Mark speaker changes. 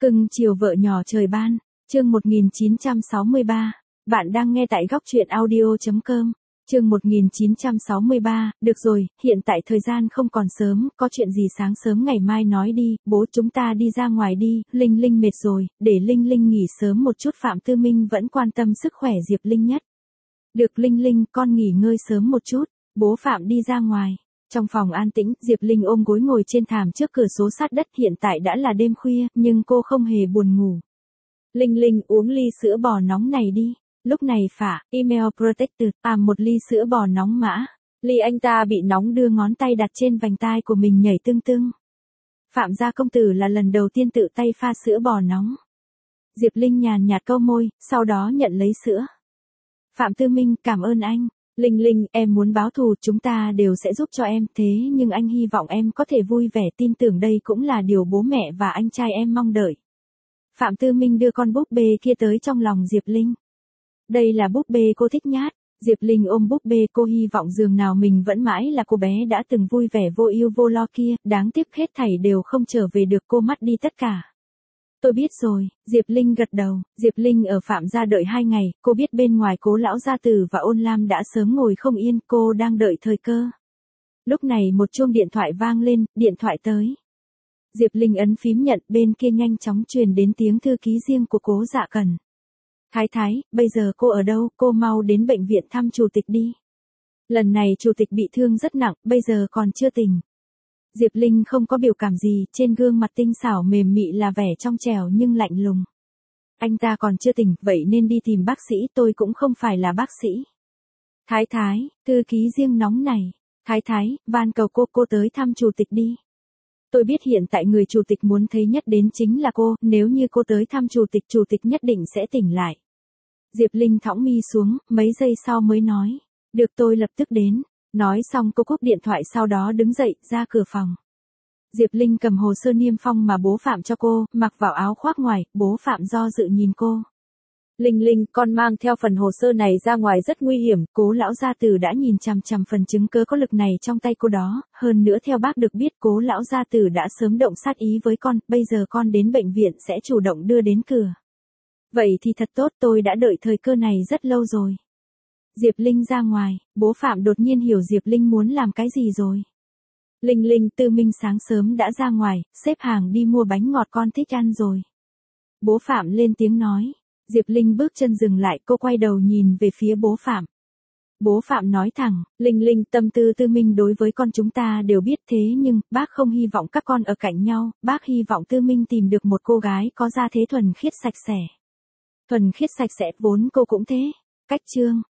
Speaker 1: Cưng chiều vợ nhỏ trời ban, chương 1963, bạn đang nghe tại góc truyện audio.com, chương 1963, được rồi, hiện tại thời gian không còn sớm, có chuyện gì sáng sớm ngày mai nói đi, bố chúng ta đi ra ngoài đi, Linh Linh mệt rồi, để Linh Linh nghỉ sớm một chút. Phạm Tư Minh vẫn quan tâm sức khỏe Diệp Linh nhất. Được Linh Linh, con nghỉ ngơi sớm một chút, bố Phạm đi ra ngoài. Trong phòng an tĩnh, Diệp Linh ôm gối ngồi trên thảm trước cửa sổ sát đất. Hiện tại đã là đêm khuya, nhưng cô không hề buồn ngủ. Linh Linh, uống ly sữa bò nóng này đi. Lúc này email protected, một ly sữa bò nóng mã. Ly anh ta bị nóng đưa ngón tay đặt trên vành tai của mình nhảy tưng tưng. Phạm gia công tử là lần đầu tiên tự tay pha sữa bò nóng. Diệp Linh nhàn nhạt câu môi, sau đó nhận lấy sữa. Phạm Tư Minh, cảm ơn anh. Linh Linh, em muốn báo thù, chúng ta đều sẽ giúp cho em, thế nhưng anh hy vọng em có thể vui vẻ, tin tưởng đây cũng là điều bố mẹ và anh trai em mong đợi. Phạm Tư Minh đưa con búp bê kia tới trong lòng Diệp Linh. Đây là búp bê cô thích nhất. Diệp Linh ôm búp bê, cô hy vọng dường nào mình vẫn mãi là cô bé đã từng vui vẻ vô ưu vô lo kia, đáng tiếc hết thảy đều không trở về được, cô mất đi tất cả. Tôi biết rồi, Diệp Linh gật đầu. Diệp Linh ở Phạm gia đợi 2 ngày, cô biết bên ngoài Cố lão gia tử và Ôn Lam đã sớm ngồi không yên, cô đang đợi thời cơ. Lúc này một chuông điện thoại vang lên, điện thoại tới. Diệp Linh ấn phím nhận, bên kia nhanh chóng truyền đến tiếng thư ký riêng của Cố Dạ Cần. Thái thái, bây giờ cô ở đâu, cô mau đến bệnh viện thăm chủ tịch đi. Lần này chủ tịch bị thương rất nặng, bây giờ còn chưa tỉnh. Diệp Linh không có biểu cảm gì, trên gương mặt tinh xảo mềm mị là vẻ trong trẻo nhưng lạnh lùng. Anh ta còn chưa tỉnh, vậy nên đi tìm bác sĩ, tôi cũng không phải là bác sĩ. Thái thái, thư ký riêng nóng này. Thái thái, van cầu cô tới thăm chủ tịch đi. Tôi biết hiện tại người chủ tịch muốn thấy nhất đến chính là cô, nếu như cô tới thăm chủ tịch nhất định sẽ tỉnh lại. Diệp Linh thõng mi xuống, mấy giây sau mới nói. Được, tôi lập tức đến. Nói xong cô cúp điện thoại, sau đó đứng dậy, ra cửa phòng. Diệp Linh cầm hồ sơ niêm phong mà bố Phạm cho cô, mặc vào áo khoác ngoài, bố Phạm do dự nhìn cô. Linh Linh, con mang theo phần hồ sơ này ra ngoài rất nguy hiểm, Cố lão gia tử đã nhìn chằm chằm phần chứng cứ có lực này trong tay cô đó, hơn nữa theo bác được biết Cố lão gia tử đã sớm động sát ý với con, bây giờ con đến bệnh viện sẽ chủ động đưa đến cửa. Vậy thì thật tốt, tôi đã đợi thời cơ này rất lâu rồi. Diệp Linh ra ngoài, bố Phạm đột nhiên hiểu Diệp Linh muốn làm cái gì rồi. Linh Linh, Tư Minh sáng sớm đã ra ngoài, xếp hàng đi mua bánh ngọt, con thích ăn rồi. Bố Phạm lên tiếng nói. Diệp Linh bước chân dừng lại, cô quay đầu nhìn về phía bố Phạm. Bố Phạm nói thẳng, Linh Linh, tâm tư Tư Minh đối với con chúng ta đều biết, thế nhưng, bác không hy vọng các con ở cạnh nhau, bác hy vọng Tư Minh tìm được một cô gái có gia thế thuần khiết sạch sẽ. Thuần khiết sạch sẽ, vốn cô cũng thế. Cách chương.